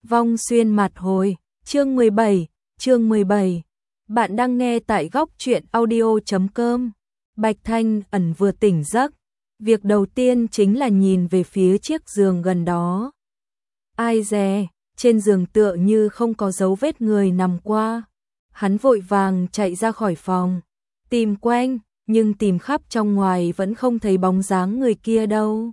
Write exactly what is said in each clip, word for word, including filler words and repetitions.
Vong xuyên mặt hồi, chương mười bảy, chương mười bảy. Bạn đang nghe tại góc truyện audio chấm com. Bạch Thanh Ẩn vừa tỉnh giấc, việc đầu tiên chính là nhìn về phía chiếc giường gần đó. Ai dè, trên giường tựa như không có dấu vết người nằm qua. Hắn vội vàng chạy ra khỏi phòng, tìm quanh, nhưng tìm khắp trong ngoài vẫn không thấy bóng dáng người kia đâu.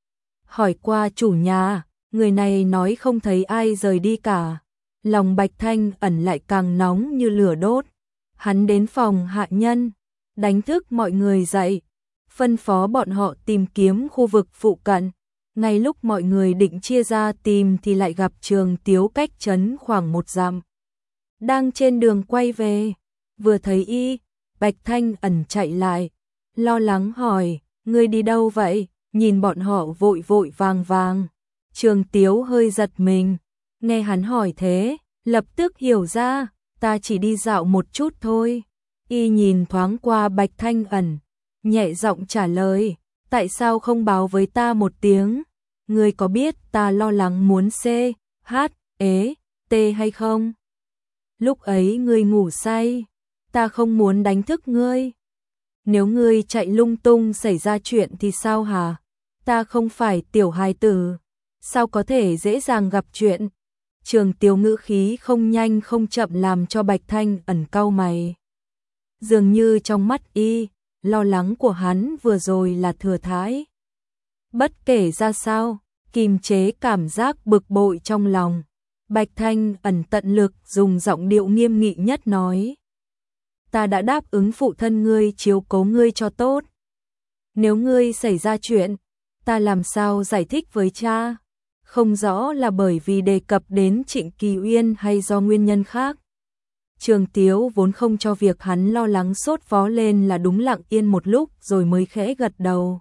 Hỏi qua chủ nhà, người này nói không thấy ai rời đi cả. Lòng Bạch Thanh Ẩn lại càng nóng như lửa đốt. Hắn đến phòng hạ nhân, đánh thức mọi người dậy, phân phó bọn họ tìm kiếm khu vực phụ cận. Ngay lúc mọi người định chia ra tìm thì lại gặp Trường Tiếu cách trấn khoảng một dặm. Đang trên đường quay về, vừa thấy y, Bạch Thanh Ẩn chạy lại, lo lắng hỏi, ngươi đi đâu vậy? Nhìn bọn họ vội vội vàng vàng. Trường Tiếu hơi giật mình, nghe hắn hỏi thế, lập tức hiểu ra, ta chỉ đi dạo một chút thôi. Y nhìn thoáng qua Bạch Thanh Ẩn, nhẹ giọng trả lời, tại sao không báo với ta một tiếng? Ngươi có biết ta lo lắng muốn C, H, ế, T hay không? Lúc ấy ngươi ngủ say, ta không muốn đánh thức ngươi. Nếu ngươi chạy lung tung xảy ra chuyện thì sao hả? Ta không phải tiểu hài tử, sao có thể dễ dàng gặp chuyện? Trường Tiếu ngữ khí không nhanh không chậm làm cho Bạch Thanh Ẩn cau mày. Dường như trong mắt y, lo lắng của hắn vừa rồi là thừa thãi. Bất kể ra sao, kìm chế cảm giác bực bội trong lòng, Bạch Thanh Ẩn tận lực dùng giọng điệu nghiêm nghị nhất nói. Ta đã đáp ứng phụ thân ngươi chiếu cố ngươi cho tốt. Nếu ngươi xảy ra chuyện, ta làm sao giải thích với cha? Không rõ là bởi vì đề cập đến Trịnh Kỳ Uyên hay do nguyên nhân khác. Trường Tiếu vốn không cho việc hắn lo lắng sốt vó lên là đúng, lặng yên một lúc rồi mới khẽ gật đầu.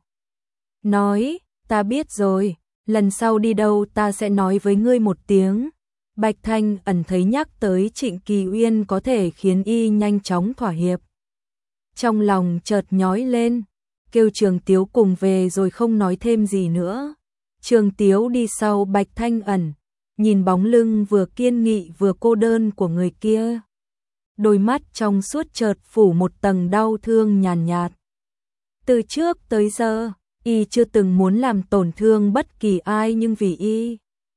Nói, ta biết rồi, lần sau đi đâu ta sẽ nói với ngươi một tiếng. Bạch Thanh Ẩn thấy nhắc tới Trịnh Kỳ Uyên có thể khiến y nhanh chóng thỏa hiệp. Trong lòng chợt nhói lên, kêu Trường Tiếu cùng về rồi không nói thêm gì nữa. Trường Tiếu đi sau Bạch Thanh Ẩn, nhìn bóng lưng vừa kiên nghị vừa cô đơn của người kia. Đôi mắt trong suốt chợt phủ một tầng đau thương nhàn nhạt, nhạt. Từ trước tới giờ, y chưa từng muốn làm tổn thương bất kỳ ai, nhưng vì y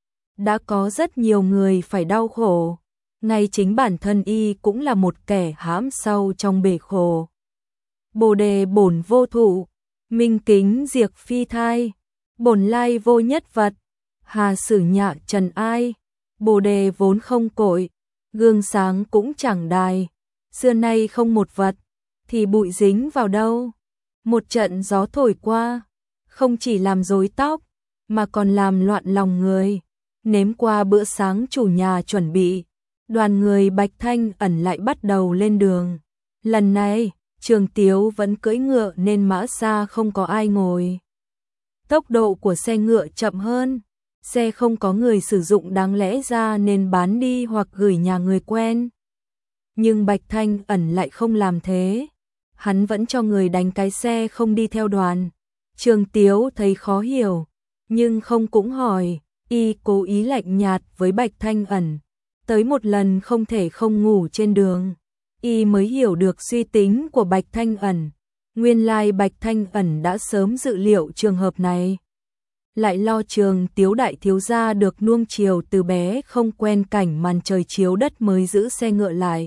đã có rất nhiều người phải đau khổ. Ngay chính bản thân y cũng là một kẻ hãm sâu trong bể khổ. Bồ đề bổn vô thụ, minh kính diệt phi thai. Bổn lai vô nhất vật, hà sử nhạ trần ai. Bồ đề vốn không cội, gương sáng cũng chẳng đài. Xưa nay không một vật, thì bụi dính vào đâu. Một trận gió thổi qua, không chỉ làm rối tóc, mà còn làm loạn lòng người. Nếm qua bữa sáng chủ nhà chuẩn bị, đoàn người Bạch Thanh Ẩn lại bắt đầu lên đường. Lần này, Trường Tiếu vẫn cưỡi ngựa nên mã xa không có ai ngồi. Tốc độ của xe ngựa chậm hơn, xe không có người sử dụng đáng lẽ ra nên bán đi hoặc gửi nhà người quen. Nhưng Bạch Thanh Ẩn lại không làm thế, hắn vẫn cho người đánh cái xe không đi theo đoàn. Trường Tiếu thấy khó hiểu, nhưng không cũng hỏi, y cố ý lạnh nhạt với Bạch Thanh Ẩn. Tới một lần không thể không ngủ trên đường, y mới hiểu được suy tính của Bạch Thanh Ẩn. Nguyên lai Bạch Thanh Ẩn đã sớm dự liệu trường hợp này. Lại lo Trường Tiếu đại thiếu gia được nuông chiều từ bé không quen cảnh màn trời chiếu đất mới giữ xe ngựa lại.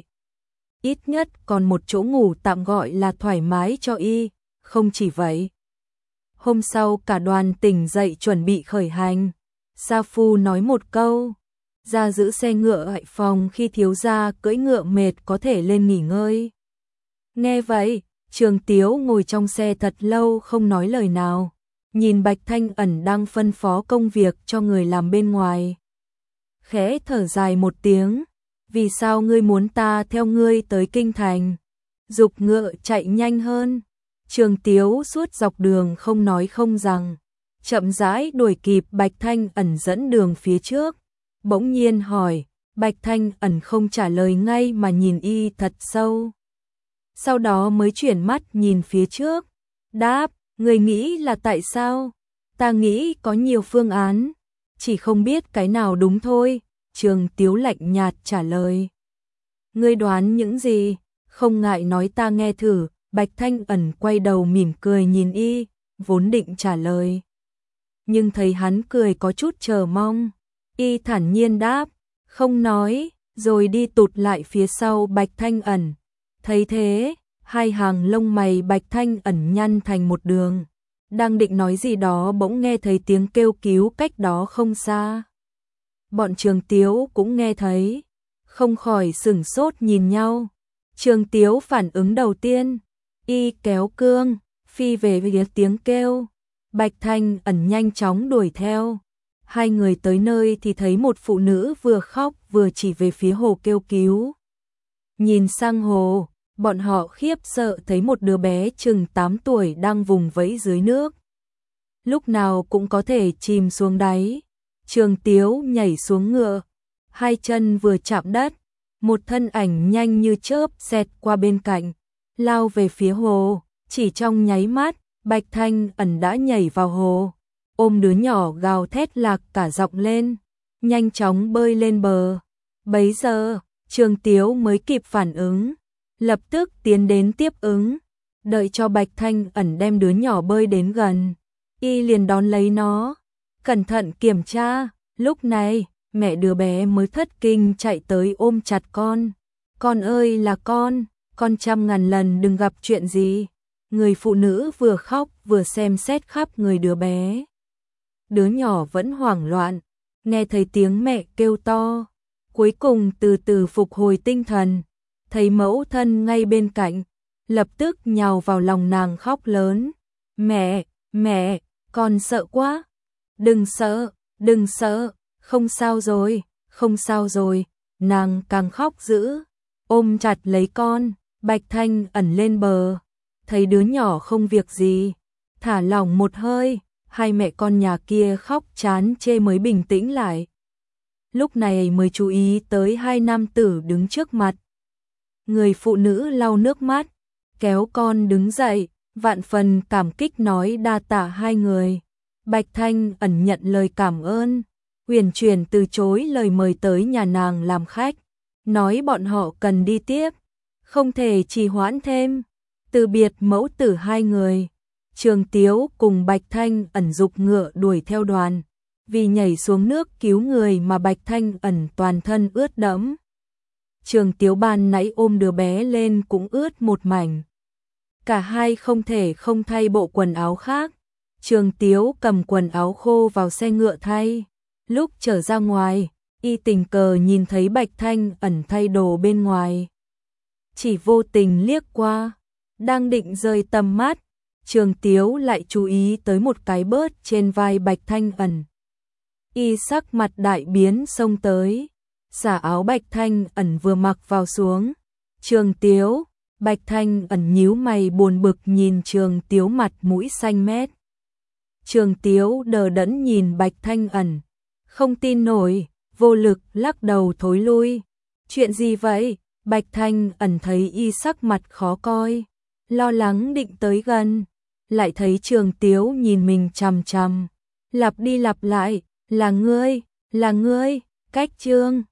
Ít nhất còn một chỗ ngủ tạm gọi là thoải mái cho y. Không chỉ vậy, hôm sau cả đoàn tỉnh dậy chuẩn bị khởi hành. Sa Phu nói một câu, ra giữ xe ngựa tại phòng, khi thiếu gia cưỡi ngựa mệt có thể lên nghỉ ngơi. Nghe vậy, Trường Tiếu ngồi trong xe thật lâu không nói lời nào, nhìn Bạch Thanh Ẩn đang phân phó công việc cho người làm bên ngoài. Khẽ thở dài một tiếng, vì sao ngươi muốn ta theo ngươi tới kinh thành? Giục ngựa chạy nhanh hơn. Trường Tiếu suốt dọc đường không nói không rằng, chậm rãi đuổi kịp Bạch Thanh Ẩn dẫn đường phía trước. Bỗng nhiên hỏi, Bạch Thanh Ẩn không trả lời ngay mà nhìn y thật sâu. Sau đó mới chuyển mắt nhìn phía trước, đáp, người nghĩ là tại sao? Ta nghĩ có nhiều phương án, chỉ không biết cái nào đúng thôi. Trường Tiếu lạnh nhạt trả lời. Ngươi đoán những gì? Không ngại nói ta nghe thử. Bạch Thanh Ẩn quay đầu mỉm cười nhìn y, vốn định trả lời. Nhưng thấy hắn cười có chút chờ mong. Y thản nhiên đáp, không nói, rồi đi tụt lại phía sau Bạch Thanh Ẩn. Thấy thế, hai hàng lông mày Bạch Thanh Ẩn nhăn thành một đường. Đang định nói gì đó bỗng nghe thấy tiếng kêu cứu cách đó không xa. Bọn Trường Tiếu cũng nghe thấy, không khỏi sửng sốt nhìn nhau. Trường Tiếu phản ứng đầu tiên, y kéo cương, phi về phía tiếng kêu. Bạch Thanh Ẩn nhanh chóng đuổi theo. Hai người tới nơi thì thấy một phụ nữ vừa khóc vừa chỉ về phía hồ kêu cứu. Nhìn sang hồ, bọn họ khiếp sợ thấy một đứa bé chừng tám tuổi đang vùng vẫy dưới nước. Lúc nào cũng có thể chìm xuống đáy. Trường Tiếu nhảy xuống ngựa, hai chân vừa chạm đất, một thân ảnh nhanh như chớp xẹt qua bên cạnh, lao về phía hồ. Chỉ trong nháy mắt, Bạch Thanh Ẩn đã nhảy vào hồ, ôm đứa nhỏ gào thét lạc cả giọng lên, nhanh chóng bơi lên bờ. Bấy giờ, Trường Tiếu mới kịp phản ứng, lập tức tiến đến tiếp ứng. Đợi cho Bạch Thanh Ẩn đem đứa nhỏ bơi đến gần, y liền đón lấy nó, cẩn thận kiểm tra. Lúc này, mẹ đứa bé mới thất kinh chạy tới ôm chặt con. Con ơi là con, con trăm ngàn lần đừng gặp chuyện gì. Người phụ nữ vừa khóc vừa xem xét khắp người đứa bé. Đứa nhỏ vẫn hoảng loạn, nghe thấy tiếng mẹ kêu to, cuối cùng từ từ phục hồi tinh thần, thấy mẫu thân ngay bên cạnh, lập tức nhào vào lòng nàng khóc lớn. Mẹ, mẹ, con sợ quá. Đừng sợ, đừng sợ, không sao rồi, không sao rồi. Nàng càng khóc dữ, ôm chặt lấy con. Bạch Thanh Ẩn lên bờ, thấy đứa nhỏ không việc gì, thả lỏng một hơi. Hai mẹ con nhà kia khóc chán chê mới bình tĩnh lại. Lúc này mới chú ý tới hai nam tử đứng trước mặt. Người phụ nữ lau nước mắt, kéo con đứng dậy, vạn phần cảm kích nói đa tạ hai người. Bạch Thanh Ẩn nhận lời cảm ơn, uyển chuyển từ chối lời mời tới nhà nàng làm khách, nói bọn họ cần đi tiếp, không thể trì hoãn thêm. Từ biệt mẫu tử hai người, Trường Tiếu cùng Bạch Thanh Ẩn dục ngựa đuổi theo đoàn. Vì nhảy xuống nước cứu người mà Bạch Thanh Ẩn toàn thân ướt đẫm. Trường Tiếu ban nãy ôm đứa bé lên cũng ướt một mảnh. Cả hai không thể không thay bộ quần áo khác. Trường Tiếu cầm quần áo khô vào xe ngựa thay. Lúc trở ra ngoài, y tình cờ nhìn thấy Bạch Thanh Ẩn thay đồ bên ngoài. Chỉ vô tình liếc qua, đang định rời tầm mắt, Trường Tiếu lại chú ý tới một cái bớt trên vai Bạch Thanh Ẩn. Y sắc mặt đại biến xông tới, xả áo Bạch Thanh Ẩn vừa mặc vào xuống. Trường Tiếu, Bạch Thanh Ẩn nhíu mày buồn bực nhìn Trường Tiếu mặt mũi xanh mét. Trường Tiếu đờ đẫn nhìn Bạch Thanh Ẩn, không tin nổi, vô lực lắc đầu thối lui. Chuyện gì vậy? Bạch Thanh Ẩn thấy y sắc mặt khó coi, lo lắng định tới gần, lại thấy Trường Tiếu nhìn mình chằm chằm, lặp đi lặp lại, là ngươi, là ngươi, cách Trương.